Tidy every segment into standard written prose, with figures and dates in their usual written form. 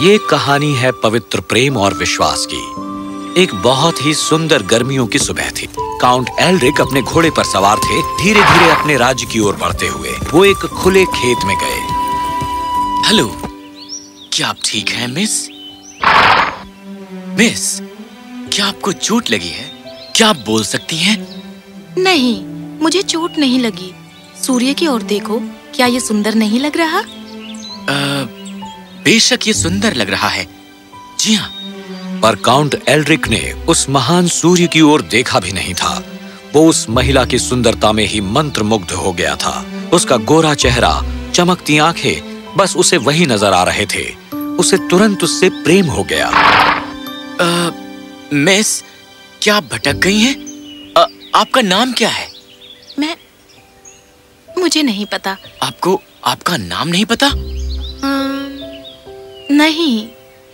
ये कहानी है पवित्र प्रेम और विश्वास की। एक बहुत ही सुंदर गर्मियों की सुबह थी। काउंट एल्रिक अपने घोड़े पर सवार थे, धीरे धीरे अपने राज्य की ओर बढ़ते हुए। वो एक खुले खेत में गए। हेलो, क्या आप ठीक हैं मिस? मिस, क्या आपको चोट लगी है? क्या आप बोल सकती हैं? नहीं, मुझे चोट नहीं लगी। सूर्य की ओर देखो, क्या ये सुंदर नहीं लग रहा? बेशक ये सुंदर लग रहा है। जी हाँ। पर काउंट एल्रिक ने उस महान सूर्य की ओर देखा भी नहीं था। वो उस महिला की सुंदरता में ही मंत्रमुग्ध हो गया था। उसका गोरा चेहरा, चमकती आंखें, बस उसे वही नजर आ रहे थे। उसे तुरंत उससे प्रेम हो गया। मिस, क्या आप भटक गई हैं? आपका नाम क्या है? मुझे नहीं पता। आपको आपका नाम नहीं पता? नहीं।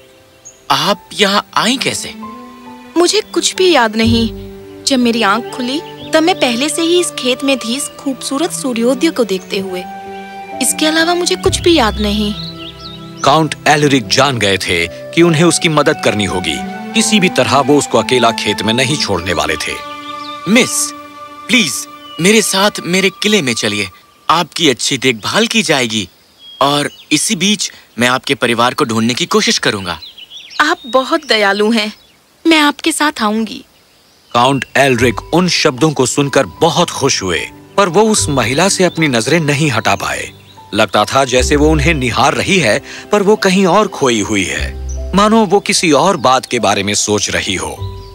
आप यहाँ आई कैसे? मुझे कुछ भी याद नहीं। जब मेरी आंख खुली तब मैं पहले से ही इस खेत में थी, इस खूबसूरत सूर्योदय को देखते हुए। इसके अलावा मुझे कुछ भी याद नहीं। काउंट एल्रिक जान गए थे कि उन्हें उसकी मदद करनी होगी। किसी भी तरह वो उसको अकेला खेत में नहीं छोड़ने वाले थे। मिस, प्लीज मेरे साथ मेरे किले में चलिए। आपकी अच्छी देखभाल की जाएगी और इसी बीच मैं आपके परिवार को ढूंढने की कोशिश करूंगा। आप बहुत दयालु हैं। मैं आपके साथ आऊंगी। काउंट एल्रिक उन शब्दों को सुनकर बहुत खुश हुए, पर वो उस महिला से अपनी नजरें नहीं हटा पाए। लगता था जैसे वो उन्हें निहार रही है, पर वो कहीं और खोई हुई है, मानो वो किसी और बात के बारे में सोच रही हो।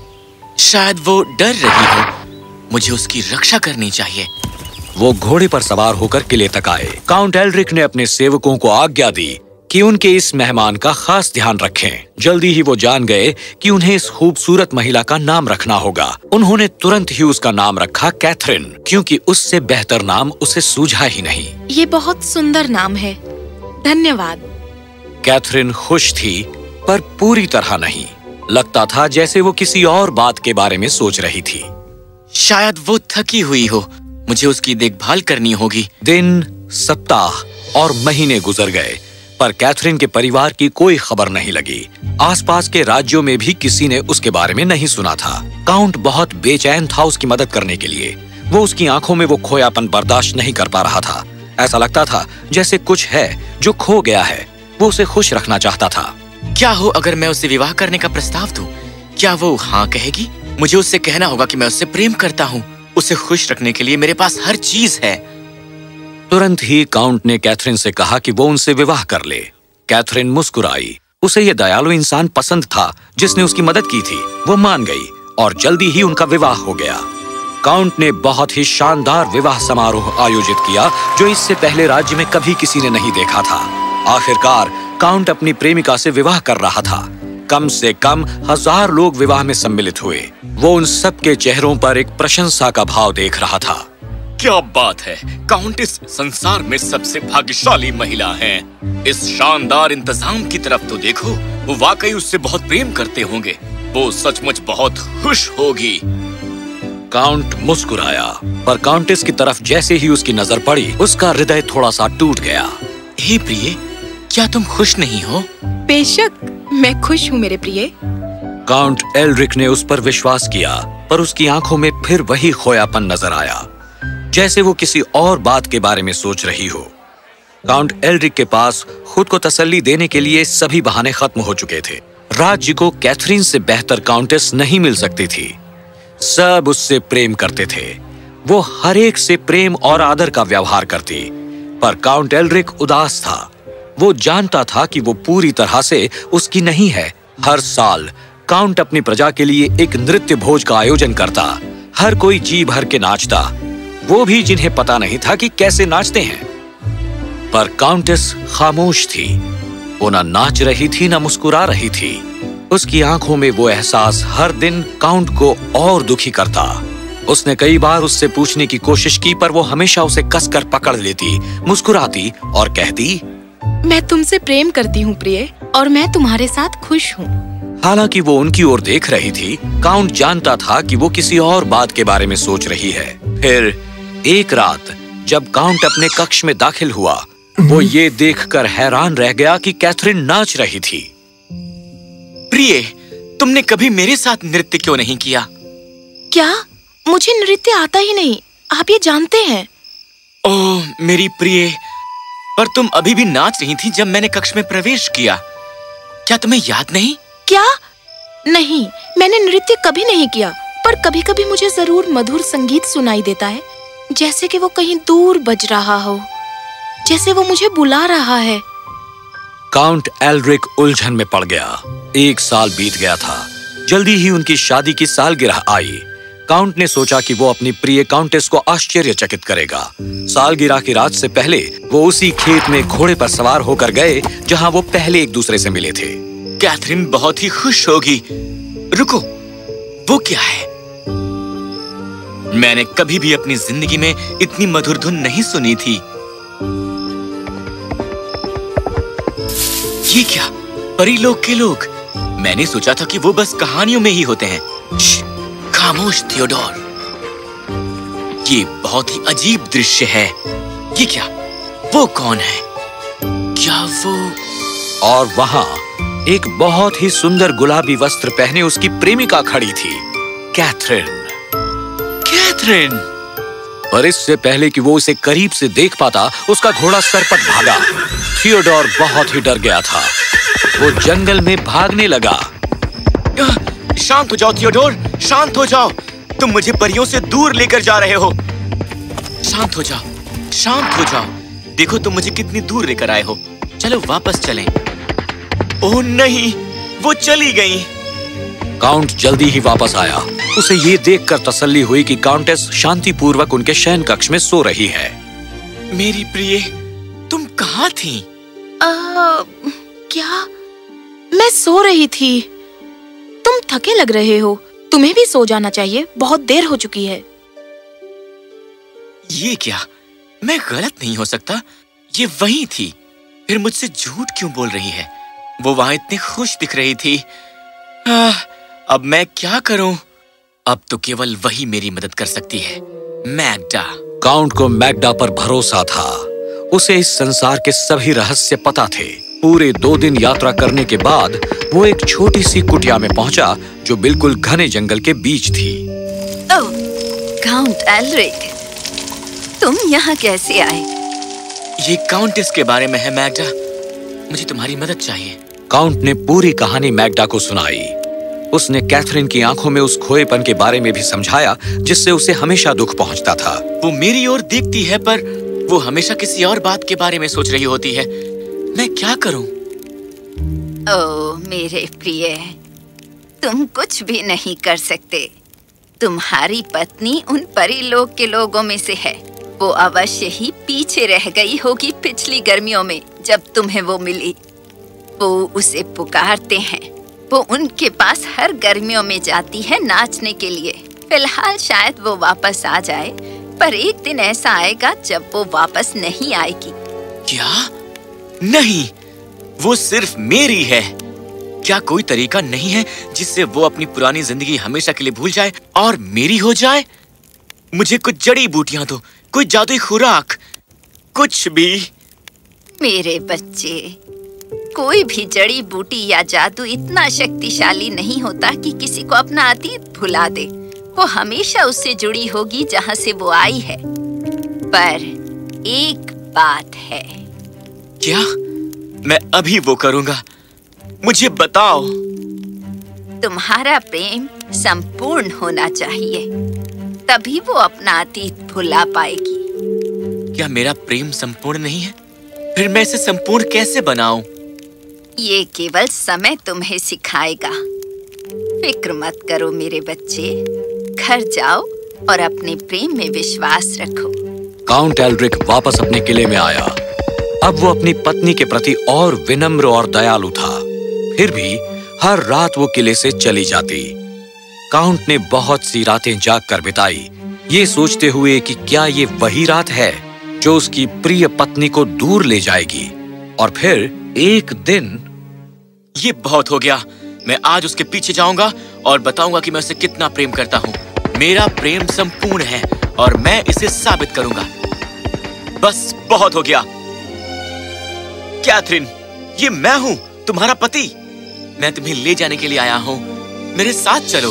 शायद वो डर रही हो। मुझे उसकी रक्षा करनी चाहिए। वो घोड़े पर सवार होकर किले तक आए। काउंट एल्रिक ने अपने सेवकों को आज्ञा दी कि उनके इस मेहमान का खास ध्यान रखें। जल्दी ही वो जान गए कि उन्हें इस खूबसूरत महिला का नाम रखना होगा। उन्होंने तुरंत ही उसका नाम रखा कैथरीन, क्योंकि उससे बेहतर नाम उसे सूझा ही नहीं। ये बहुत सुंदर नाम है। धन्यवाद। कैथरीन खुश थी, पर पूरी तरह नहीं। लगता था जैसे वो किसी और बात के बारे में सोच रही थी। शायद वो थकी हुई हो। मुझे उसकी देखभाल करनी होगी। दिन, सप्ताह और महीने गुजर गए, पर कैथरीन के परिवार की कोई खबर नहीं लगी। आसपास के राज्यों में भी किसी ने उसके बारे में नहीं सुना था। काउंट बहुत बेचैन था उसकी मदद करने के लिए। वो उसकी आंखों में वो खोयापन बर्दाश्त नहीं कर पा रहा था। ऐसा लगता था जैसे कुछ है जो खो गया है। वो उसे खुश रखना चाहता था। क्या हो अगर मैं उसे विवाह करने का प्रस्ताव दूं? क्या वो हाँ कहेगी? मुझे उससे कहना होगा कि मैं उससे प्रेम करता हूँ। उसे खुश रखने के लिए मेरे पास हर चीज है। तुरंत ही काउंट ने कैथरीन से कहा कि वो उनसे विवाह कर ले। कैथरीन मुस्कुराई। उसे ये दयालु इंसान पसंद था जिसने उसकी मदद की थी। वो मान गई और जल्दी ही उनका विवाह हो गया। काउंट ने बहुत ही शानदार विवाह समारोह आयोजित किया, जो इससे पहले राज्य में कभी किसी ने नहीं देखा था। आखिरकार काउंट अपनी प्रेमिका से विवाह कर रहा था। कम से कम 1000 लोग विवाह में सम्मिलित हुए। वो उन सब के चेहरों पर एक प्रशंसा का भाव देख रहा था। क्या बात है! काउंटेस संसार में सबसे भाग्यशाली महिला हैं। इस शानदार इंतजाम की तरफ तो देखो। वो वाकई उससे बहुत प्रेम करते होंगे। वो सचमुच बहुत खुश होगी। काउंट मुस्कुराया, पर काउंटेस की तरफ जैसे ही उसकी नजर पड़ी, उसका हृदय थोड़ा सा टूट गया। हे प्रिय, क्या तुम खुश नहीं हो? बेशक, मैं खुश हूँ मेरे प्रिय। काउंट एल्रिक ने उस पर विश्वास किया, पर उसकी आंखों में फिर वही खोयापन नजर आया, जैसे वो किसी और बात के बारे में सोच रही हो। काउंट एल्रिक के पास खुद को तसल्ली देने के लिए सभी बहाने खत्म हो चुके थे। राज्य को कैथरीन से बेहतर काउंटेस नहीं मिल सकती थी। सब उससे प्रेम करते थे। वो हर एक से प्रेम और आदर का व्यवहार करती, पर काउंट एल्रिक उदास था। वो जानता था कि वो पूरी तरह से उसकी नहीं है। हर साल काउंट अपनी प्रजा के लिए एक नृत्य भोज का आयोजन करता। हर कोई जी भर के नाचता, वो भी जिन्हें पता नहीं था कि कैसे नाचते हैं। पर काउंटेस खामोश थी। वो ना नाच रही थी, ना मुस्कुरा रही थी। उसकी आंखों में वो एहसास हर दिन काउंट को और दुखी करता। उसने कई बार उससे पूछने की कोशिश की, पर वो हमेशा उसे कसकर पकड़ लेती, मुस्कुराती और कहती, मैं तुमसे प्रेम करती हूँ प्रिय, और मैं तुम्हारे साथ खुश हूँ। हालांकि वो उनकी ओर देख रही थी, काउंट जानता था कि वो किसी और बात के बारे में सोच रही है। फिर एक रात जब काउंट अपने कक्ष में दाखिल हुआ, वो ये देखकर हैरान रह गया कि कैथरीन नाच रही थी। प्रिय, तुमने कभी मेरे साथ नृत्य क्यों नहीं किया? क्या? मुझे नृत्य आता ही नहीं, आप ये जानते हैं। ओह मेरी प्रिय, पर तुम अभी भी नाच रही थी जब मैंने कक्ष में प्रवेश किया। क्या तुम्हें याद नहीं? क्या? नहीं, मैंने नृत्य कभी नहीं किया, पर कभी-कभी मुझे जरूर मधुर संगीत सुनाई देता है, जैसे कि वो कहीं दूर बज रहा हो, जैसे वो मुझे बुला रहा है। काउंट एल्ड्रिक उलझन में पड़ गया। 1 साल बीत गया था। जल्दी ही उनकी शादी की सालगिरह आई। काउंट ने सोचा कि वो अपनी प्रिय काउंटेस को आश्चर्यचकित करेगा। सालगिरह की रात से पहले वो उसी खेत में घोड़े पर सवार होकर गए जहां वो पहले एक दूसरे से मिले थे। कैथरीन बहुत ही खुश होगी। रुको, वो क्या है? मैंने कभी भी अपनी जिंदगी में इतनी मधुर धुन नहीं सुनी थी। ये क्या? परीलोक के लोग? मैंने सोचा था कि वो बस कहानियों में ही होते हैं। खामोश थियोडोर, ये बहुत ही अजीब दृश्य है। ये क्या? वो कौन है? क्या वो? और वहां एक बहुत ही सुंदर गुलाबी वस्त्र पहने उसकी प्रेमिका खड़ी थी, कैथरीन। कैथरीन! पर इससे पहले कि वो उसे करीब से देख पाता, उसका घोड़ा सरपट भागा। थियोडोर बहुत ही डर गया था। वो जंगल में भागने लगा। शांत हो जाओ थियोडोर, शांत हो जाओ। तुम मुझे परियों से दूर लेकर जा रहे हो। शांत हो जाओ, शांत हो जाओ। देखो तुम मुझे कितनी दूर लेकर आए हो। चलो वापस चलें। ओह नहीं, वो चली गई। काउंट जल्दी ही वापस आया। उसे ये देखकर तसल्ली हुई कि काउंटेस शांतिपूर्वक उनके शयन कक्ष में सो रही है। मेरी प्रिय, तुम कहाँ थी? क्या? मैं सो रही थी। तुम थके लग रहे हो, तुम्हें भी सो जाना चाहिए, बहुत देर हो चुकी है। ये क्या? मैं गलत नहीं हो सकता। ये वही थी। फिर मुझसे झूठ क्यों बोल रही है? वो वहां इतनी खुश दिख रही थी। अब मैं क्या करूं? अब तो केवल वही मेरी मदद कर सकती है, मैग्डा। काउंट को मैग्डा पर भरोसा था। उसे इस संसार के सभी रहस्य पता थे। पूरे 2 दिन यात्रा करने के बाद वो एक छोटी सी कुटिया में पहुंचा जो बिल्कुल घने जंगल के बीच थी। ओह, काउंट एल्ड्रिक, तुम यहाँ कैसे आए? ये काउंटेस के बारे में है मैग्डा। मुझे तुम्हारी मदद चाहिए। काउंट ने पूरी कहानी मैग्डा को सुनाई। उसने कैथरीन की आंखों में उस खोएपन के बारे में भी समझाया जिससे उसे हमेशा दुख पहुंचता था। वो मेरी ओर देखती है पर वो हमेशा किसी और बात के बारे में सोच रही होती है। मैं क्या करूं? ओह मेरे प्रिय, तुम कुछ भी नहीं कर सकते। तुम्हारी पत्नी उन परीलोक के लोगों में से है। वो अवश्य ही पीछे रह गई होगी पिछली गर्मियों में जब तुम्हें वो मिली। वो उसे पुकारते हैं। वो उनके पास हर गर्मियों में जाती है नाचने के लिए। फिलहाल शायद वो वापस आ जाए, पर एक दिन ऐसा आएगा जब वो वापस नहीं आएगी। क्या? नहीं, वो सिर्फ मेरी है। क्या कोई तरीका नहीं है जिससे वो अपनी पुरानी जिंदगी हमेशा के लिए भूल जाए और मेरी हो जाए? मुझे कुछ जड़ी बूटियां दो, कोई जादुई खुराक, कुछ भी। मेरे बच्चे, कोई भी जड़ी बूटी या जादू इतना शक्तिशाली नहीं होता कि किसी को अपना अतीत भुला दे। वो हमेशा उससे जुड़ी होगी जहाँ से वो आई है। पर एक बात है। क्या? मैं अभी वो करूँगा। मुझे बताओ। तुम्हारा प्रेम संपूर्ण होना चाहिए, तभी वो अपना अतीत भुला पाएगी। क्या मेरा प्रेम संपूर्ण नहीं है? फिर मैं इसे संपूर्ण कैसे बनाऊं? ये केवल समय तुम्हें सिखाएगा। फिक्र मत करो मेरे बच्चे। घर जाओ और अपने प्रेम में विश्वास रखो। काउंट एल्ड्रिक वापस अपने किले में आया। अब वो अपनी पत्नी के प्रति और विनम्र और दयालु था। फिर भी हर रात वो किले से चली जाती। काउंट ने बहुत सी रातें जागकर बिताई, ये सोचते हुए कि क्या ये वही रात है जो उसकी प्रिय पत्नी को दूर ले जाएगी। और फिर एक दिन, ये बहुत हो गया। मैं आज उसके पीछे जाऊंगा और बताऊंगा कि मैं उसे कितना प्रेम करता हूँ। मेरा प्रेम संपूर्ण है और मैं इसे साबित करूंगा। बस बहुत हो गया। कैथरीन, ये मैं हूँ, तुम्हारा पति। मैं तुम्हें ले जाने के लिए आया हूँ। मेरे साथ चलो।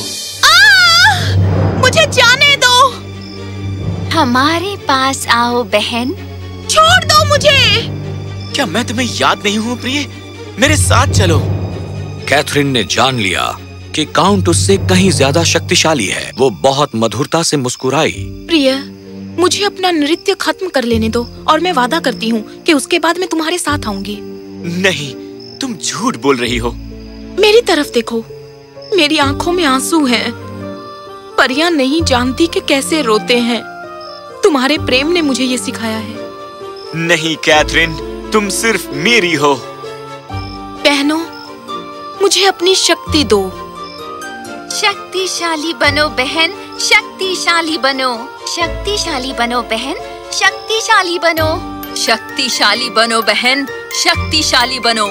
मुझे जाने दो। हमारे पास आओ बहन। छोड़ दो मुझे। क्या मैं तुम्हें याद नहीं हूँ प्रिय? मेरे साथ चलो। कैथरीन ने जान लिया कि काउंट उससे कहीं ज्यादा शक्तिशाली है। वो बहुत मधुरता से मुस्कुराई। प्रिय, मुझे अपना नृत्य खत्म कर लेने दो और मैं वादा करती हूँ कि उसके बाद मैं तुम्हारे साथ आऊंगी। नहीं, तुम झूठ बोल रही हो। मेरी तरफ देखो, मेरी आंखों में आंसू हैं। परियां नहीं जानती कि कैसे रोते हैं। तुम्हारे प्रेम ने मुझे ये सिखाया है। नहीं कैथरीन, तुम सिर्फ मेरी हो। बहनों, मुझे अपनी शक्ति दो। शक्तिशाली बनो बहन, शक्तिशाली बनो। शक्तिशाली बनो बहन, शक्तिशाली बनो। शक्तिशाली बनो बहन, शक्तिशाली बनो।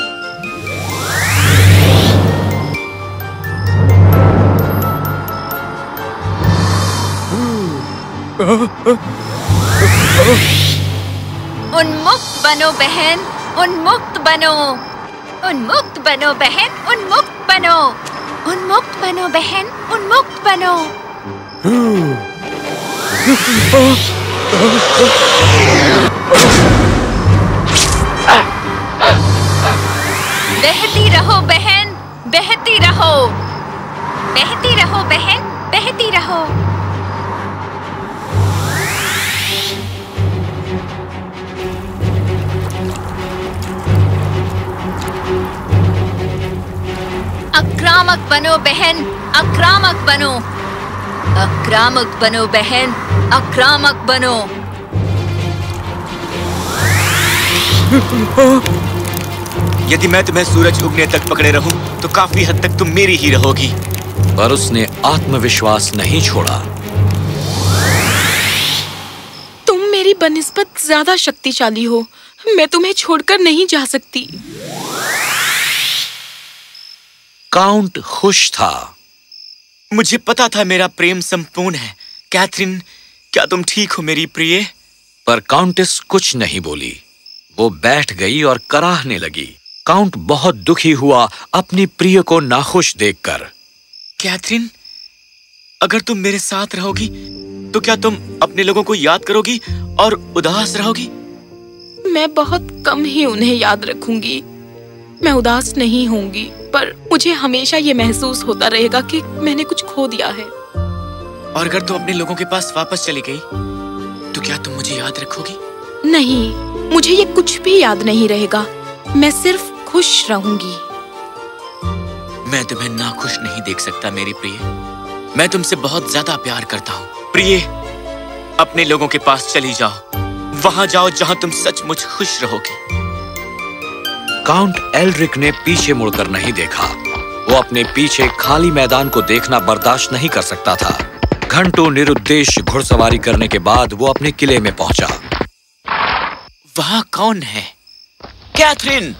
उन्मुक्त बनो बहन, उन्मुक्त बनो। उन्मुक्त बनो बहन, उन्मुक्त बनो। उन्मुक्त बनो बहन, उन्मुक्त बनो। बहती रहो बहन, बहती रहो। बहती रहो बहन, बहती रहो। आक्रामक बनो बहन, आक्रामक बनो। आक्रामक बनो बहन, आक्रामक बनो। यदि मैं तुम्हें सूरज उगने तक पकड़े रहूं, तो काफी हद तक तुम मेरी ही रहोगी। पर उसने आत्मविश्वास नहीं छोड़ा। तुम मेरी बनिस्बत ज्यादा शक्तिशाली हो। मैं तुम्हें छोड़कर नहीं जा सकती। काउंट खुश था। मुझे पता था मेरा प्रेम संपूर्ण है। कैथरीन, क्या तुम ठीक हो मेरी प्रिय? पर काउंटेस कुछ नहीं बोली। वो बैठ गई और कराहने लगी। काउंट बहुत दुखी हुआ अपनी प्रिय को नाखुश देखकर। कैथरीन, अगर तुम मेरे साथ रहोगी तो क्या तुम अपने लोगों को याद करोगी और उदास रहोगी? मैं बहुत कम ही उन्हें याद रखूंगी। मैं उदास नहीं होंगी, पर मुझे हमेशा ये महसूस होता रहेगा कि मैंने कुछ खो दिया है। और अगर तुम अपने लोगों के पास वापस चली गई तो क्या तुम मुझे याद रखोगी? नहीं, मुझे ये कुछ भी याद नहीं रहेगा। मैं सिर्फ खुश रहूंगी। मैं तुम्हें नाखुश नहीं देख सकता मेरी प्रिय। मैं तुमसे बहुत ज्यादा प्यार करता हूँ। प्रिय, अपने लोगों के पास चली जाओ। वहां जाओ जहां तुम सचमुच खुश रहोगी। काउंट एल्ड्रिक ने पीछे मुड़कर नहीं देखा। वो अपने पीछे खाली मैदान को देखना बर्दाश्त नहीं कर सकता था। घंटों निरुद्देश्य घुड़सवारी करने के बाद वो अपने किले में पहुंचा। वहां कौन है? कैथरीन!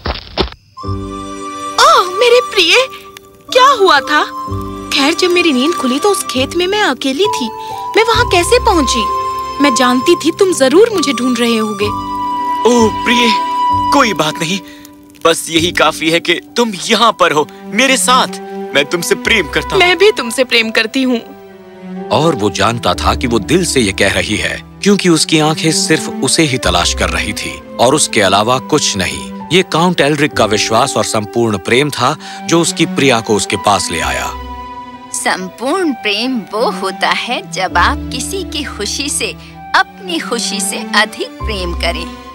ओह मेरे प्रिय, क्या हुआ था? खैर, जब मेरी नींद खुली तो उस खेत में मैं अकेली थी। मैं वहां कैसे पहुंची? मैं जानती थी तुम जरूर मुझे ढूंढ रहे होगे। ओह प्रिय, कोई बात नहीं। बस यही काफी है कि तुम यहाँ पर हो मेरे साथ। मैं तुमसे प्रेम करता हूँ। मैं भी तुमसे प्रेम करती हूँ। और वो जानता था कि वो दिल से ये कह रही है, क्योंकि उसकी आंखें सिर्फ उसे ही तलाश कर रही थी और उसके अलावा कुछ नहीं। ये काउंट एल्ड्रिक का विश्वास और संपूर्ण प्रेम था जो उसकी प्रिया को उसके पास ले आया। संपूर्ण प्रेम वो होता है जब आप किसी की खुशी से अपनी खुशी से अधिक प्रेम करें।